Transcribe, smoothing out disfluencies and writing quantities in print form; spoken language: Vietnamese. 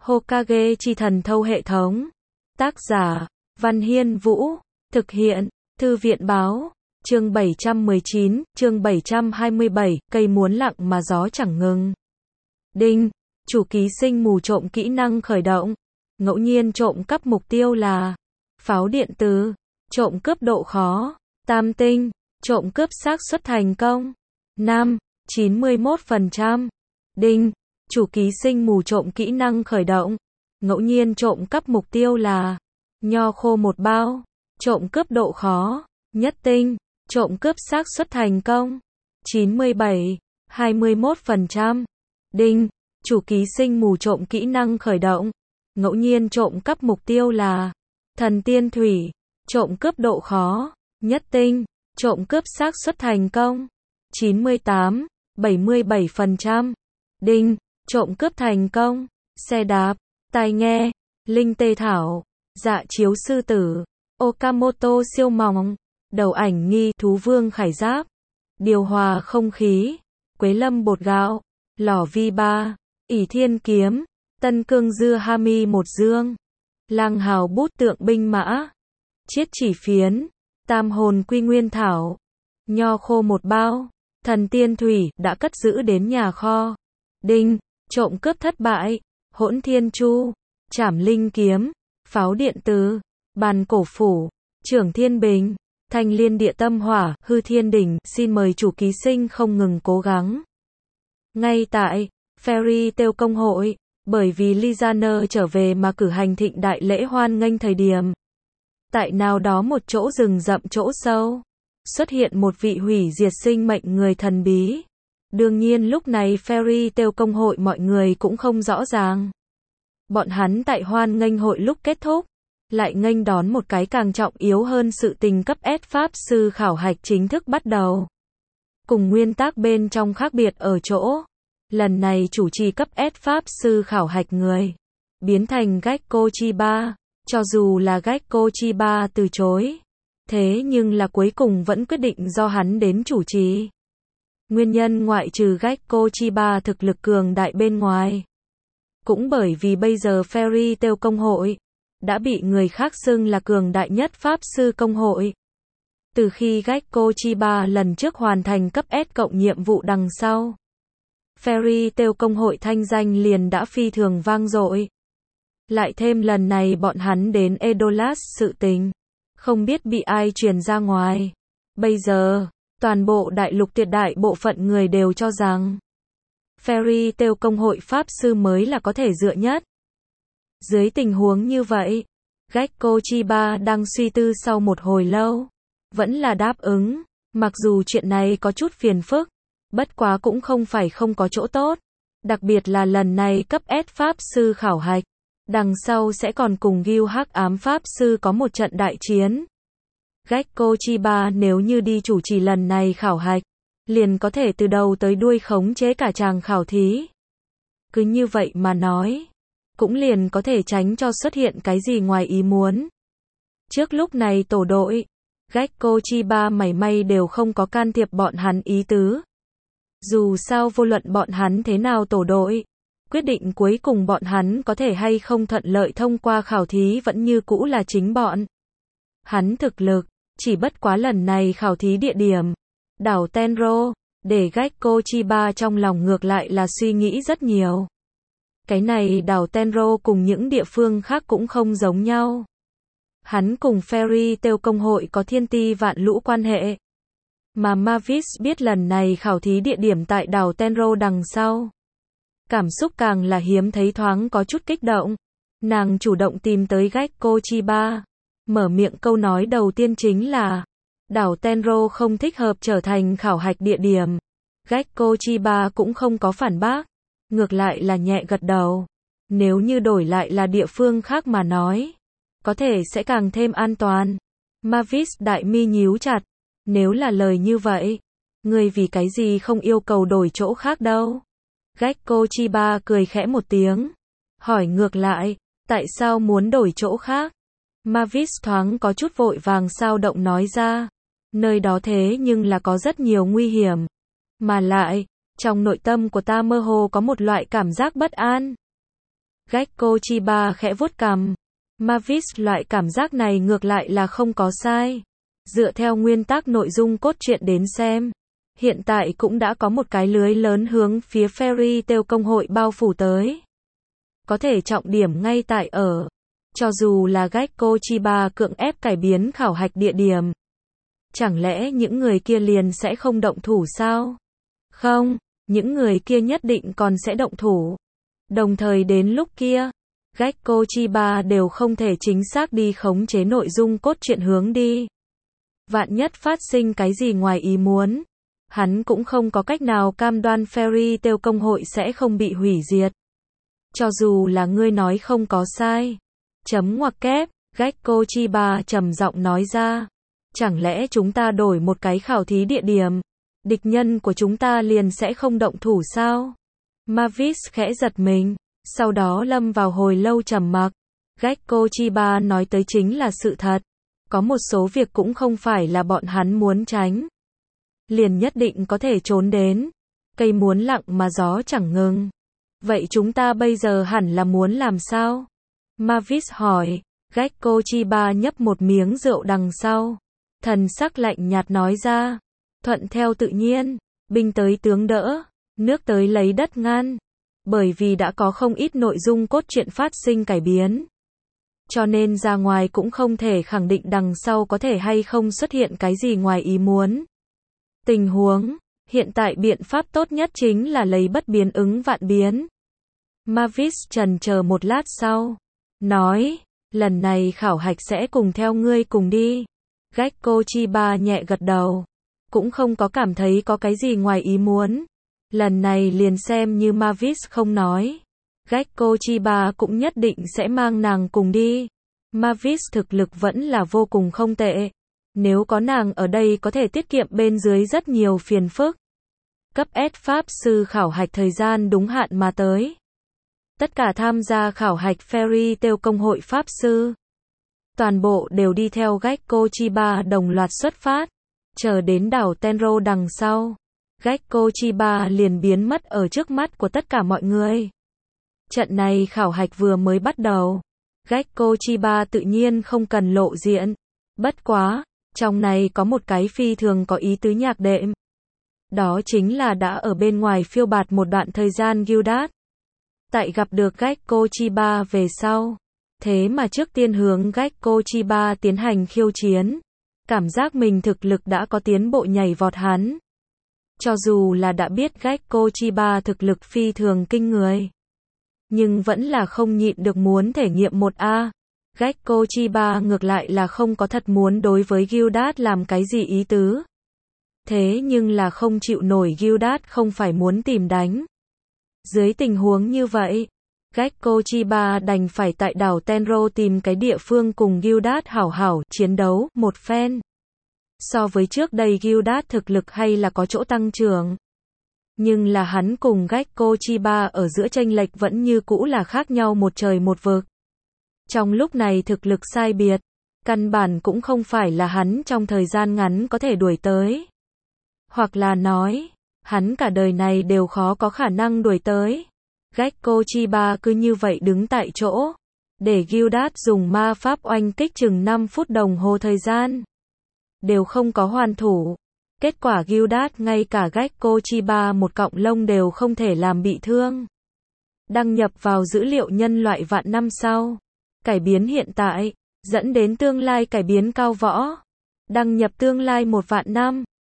Hokage chi thần thâu hệ thống. Tác giả, Văn Hiên Vũ. Thực hiện, Thư viện Báo. Chương 719, chương 727, cây muốn lặng mà gió chẳng ngừng. Đinh, chủ ký sinh mù trộm kỹ năng khởi động. Ngẫu nhiên trộm cắp mục tiêu là pháo điện tử, trộm cướp độ khó, tam tinh, trộm cướp xác suất thành công. 5, 91%. Đinh, chủ ký sinh mù trộm kỹ năng khởi động. Ngẫu nhiên trộm cắp mục tiêu là nho khô một bao, trộm cướp độ khó, nhất tinh, trộm cướp xác suất thành công. 97, 21%. Đinh, chủ ký sinh mù trộm kỹ năng khởi động. Ngẫu nhiên trộm cắp mục tiêu là thần tiên thủy, trộm cướp độ khó, nhất tinh, trộm cướp xác suất thành công. 98, 77%. Đinh, trộm cướp thành công, xe đạp, tai nghe, linh tê thảo, dạ chiếu sư tử, Okamoto siêu mỏng, đầu ảnh nghi thú vương khải giáp, điều hòa không khí, quế lâm bột gạo, lò vi ba, ỷ thiên kiếm, tân cương dưa hami một dương, lang hào bút tượng binh mã, chiết chỉ phiến, tam hồn quy nguyên thảo, nho khô một bao, thần tiên thủy đã cất giữ đến nhà kho. Đinh, trộm cướp thất bại, hỗn thiên chu, trảm linh kiếm, pháo điện tử, bàn cổ phủ, trưởng thiên bình, thanh liên địa tâm hỏa, hư thiên đỉnh. Xin mời chủ ký sinh không ngừng cố gắng. Ngay tại Fairy Tail công hội, bởi vì Lizaner trở về mà cử hành thịnh đại lễ hoan nghênh thời điểm. Tại nào đó một chỗ rừng rậm chỗ sâu, xuất hiện một vị hủy diệt sinh mệnh người thần bí. Đương nhiên lúc này Fairy Tail công hội mọi người cũng không rõ ràng. Bọn hắn tại hoan nghênh hội lúc kết thúc, lại nghênh đón một cái càng trọng yếu hơn sự tình cấp S Pháp sư khảo hạch chính thức bắt đầu. Cùng nguyên tắc bên trong khác biệt ở chỗ, lần này chủ trì cấp S Pháp sư khảo hạch người, biến thành Gekko Chiba, cho dù là Gekko Chiba từ chối. Thế nhưng là cuối cùng vẫn quyết định do hắn đến chủ trì. Nguyên nhân ngoại trừ Gekko Chiba thực lực cường đại bên ngoài. Cũng bởi vì bây giờ Fairy Tail công hội đã bị người khác xưng là cường đại nhất Pháp sư công hội. Từ khi Gekko Chiba lần trước hoàn thành cấp S cộng nhiệm vụ đằng sau, Fairy Tail công hội thanh danh liền đã phi thường vang dội. Lại thêm lần này bọn hắn đến Edolas sự tình, không biết bị ai truyền ra ngoài. Bây giờ, toàn bộ đại lục tuyệt đại bộ phận người đều cho rằng Fairy Tail công hội Pháp sư mới là có thể dựa nhất. Dưới tình huống như vậy, Gekko Chiba đang suy tư sau một hồi lâu, vẫn là đáp ứng, mặc dù chuyện này có chút phiền phức, bất quá cũng không phải không có chỗ tốt, đặc biệt là lần này cấp S Pháp sư khảo hạch, đằng sau sẽ còn cùng Guild Hắc Ám Pháp sư có một trận đại chiến. Gekko Chiba nếu như đi chủ trì lần này khảo hạch, liền có thể từ đầu tới đuôi khống chế cả chàng khảo thí. Cứ như vậy mà nói, cũng liền có thể tránh cho xuất hiện cái gì ngoài ý muốn. Trước lúc này tổ đội, Gekko Chiba mảy may đều không có can thiệp bọn hắn ý tứ. Dù sao vô luận bọn hắn thế nào tổ đội, quyết định cuối cùng bọn hắn có thể hay không thuận lợi thông qua khảo thí vẫn như cũ là chính bọn hắn thực lực, chỉ bất quá lần này khảo thí địa điểm, đảo Tenro, để Gekko Chiba trong lòng ngược lại là suy nghĩ rất nhiều. Cái này đảo Tenro cùng những địa phương khác cũng không giống nhau. Hắn cùng Fairy Tail công hội có thiên ti vạn lũ quan hệ. Mà Mavis biết lần này khảo thí địa điểm tại đảo Tenro đằng sau. Cảm xúc càng là hiếm thấy thoáng có chút kích động. Nàng chủ động tìm tới Gekko Chiba. Mở miệng câu nói đầu tiên chính là đảo Tenro không thích hợp trở thành khảo hạch địa điểm. Gekko Chiba cũng không có phản bác, ngược lại là nhẹ gật đầu. Nếu như đổi lại là địa phương khác mà nói, có thể sẽ càng thêm an toàn. Mavis đại mi nhíu chặt. Nếu là lời như vậy, ngươi vì cái gì không yêu cầu đổi chỗ khác đâu? Gekko Chiba cười khẽ một tiếng, hỏi ngược lại, tại sao muốn đổi chỗ khác? Mavis thoáng có chút vội vàng sao động nói ra, nơi đó thế nhưng là có rất nhiều nguy hiểm. Mà lại, trong nội tâm của ta mơ hồ có một loại cảm giác bất an. Gekko Chiba khẽ vuốt cằm. Mavis, loại cảm giác này ngược lại là không có sai. Dựa theo nguyên tắc nội dung cốt truyện đến xem, hiện tại cũng đã có một cái lưới lớn hướng phía Fairy Tail công hội bao phủ tới. Có thể trọng điểm ngay tại ở. Cho dù là Gekko Chiba cưỡng ép cải biến khảo hạch địa điểm, chẳng lẽ những người kia liền sẽ không động thủ sao? Không, những người kia nhất định còn sẽ động thủ. Đồng thời đến lúc kia, Gekko Chiba đều không thể chính xác đi khống chế nội dung cốt truyện hướng đi. Vạn nhất phát sinh cái gì ngoài ý muốn, hắn cũng không có cách nào cam đoan Fairy Tail công hội sẽ không bị hủy diệt. Cho dù là ngươi nói không có sai. Chấm ngoặc kép, Gekko Chiba trầm giọng nói ra. Chẳng lẽ chúng ta đổi một cái khảo thí địa điểm, địch nhân của chúng ta liền sẽ không động thủ sao? Mavis khẽ giật mình, sau đó lâm vào hồi lâu trầm mặc. Gekko Chiba nói tới chính là sự thật. Có một số việc cũng không phải là bọn hắn muốn tránh, liền nhất định có thể trốn đến. Cây muốn lặng mà gió chẳng ngừng. Vậy chúng ta bây giờ hẳn là muốn làm sao? Mavis hỏi. Gekko Chiba nhấp một miếng rượu đằng sau. Thần sắc lạnh nhạt nói ra. Thuận theo tự nhiên. Binh tới tướng đỡ. Nước tới lấy đất ngăn. Bởi vì đã có không ít nội dung cốt truyện phát sinh cải biến, cho nên ra ngoài cũng không thể khẳng định đằng sau có thể hay không xuất hiện cái gì ngoài ý muốn. Tình huống, hiện tại biện pháp tốt nhất chính là lấy bất biến ứng vạn biến. Mavis chần chờ một lát sau, nói, lần này khảo hạch sẽ cùng theo ngươi cùng đi. Gekko Chiba nhẹ gật đầu, cũng không có cảm thấy có cái gì ngoài ý muốn. Lần này liền xem như Mavis không nói. Gekko Chiba cũng nhất định sẽ mang nàng cùng đi. Mavis thực lực vẫn là vô cùng không tệ. Nếu có nàng ở đây có thể tiết kiệm bên dưới rất nhiều phiền phức. Cấp S Pháp sư khảo hạch thời gian đúng hạn mà tới. Tất cả tham gia khảo hạch Fairy Tail công hội Pháp sư, toàn bộ đều đi theo Gekko Chiba đồng loạt xuất phát. Chờ đến đảo Tenro đằng sau, Gekko Chiba liền biến mất ở trước mắt của tất cả mọi người. Trận này khảo hạch vừa mới bắt đầu. Gekko Chiba tự nhiên không cần lộ diện. Bất quá, trong này có một cái phi thường có ý tứ nhạc đệm. Đó chính là đã ở bên ngoài phiêu bạt một đoạn thời gian Gildat. Tại gặp được Gekko Chiba về sau. Thế mà trước tiên hướng Gekko Chiba tiến hành khiêu chiến. Cảm giác mình thực lực đã có tiến bộ nhảy vọt hắn. Cho dù là đã biết Gekko Chiba thực lực phi thường kinh người, nhưng vẫn là không nhịn được muốn thể nghiệm một a. Gekko Chiba ngược lại là không có thật muốn đối với Gildat làm cái gì ý tứ. Thế nhưng là không chịu nổi Gildat không phải muốn tìm đánh. Dưới tình huống như vậy, Gekko Chiba đành phải tại đảo Tenro tìm cái địa phương cùng Gildat hảo hảo chiến đấu một phen. So với trước đây Gildat thực lực hay là có chỗ tăng trưởng. Nhưng là hắn cùng Gekko Chiba ở giữa chênh lệch vẫn như cũ là khác nhau một trời một vực. Trong lúc này thực lực sai biệt, căn bản cũng không phải là hắn trong thời gian ngắn có thể đuổi tới. Hoặc là nói, hắn cả đời này đều khó có khả năng đuổi tới. Gekko Chiba cứ như vậy đứng tại chỗ, để Gildat dùng ma pháp oanh kích chừng 5 phút đồng hồ thời gian. Đều không có hoàn thủ. Kết quả Gildat ngay cả Gekko Chiba một cọng lông đều không thể làm bị thương. Đăng nhập vào dữ liệu nhân loại vạn năm sau. Cải biến hiện tại, dẫn đến tương lai cải biến cao võ. Đăng nhập tương lai 1 vạn năm.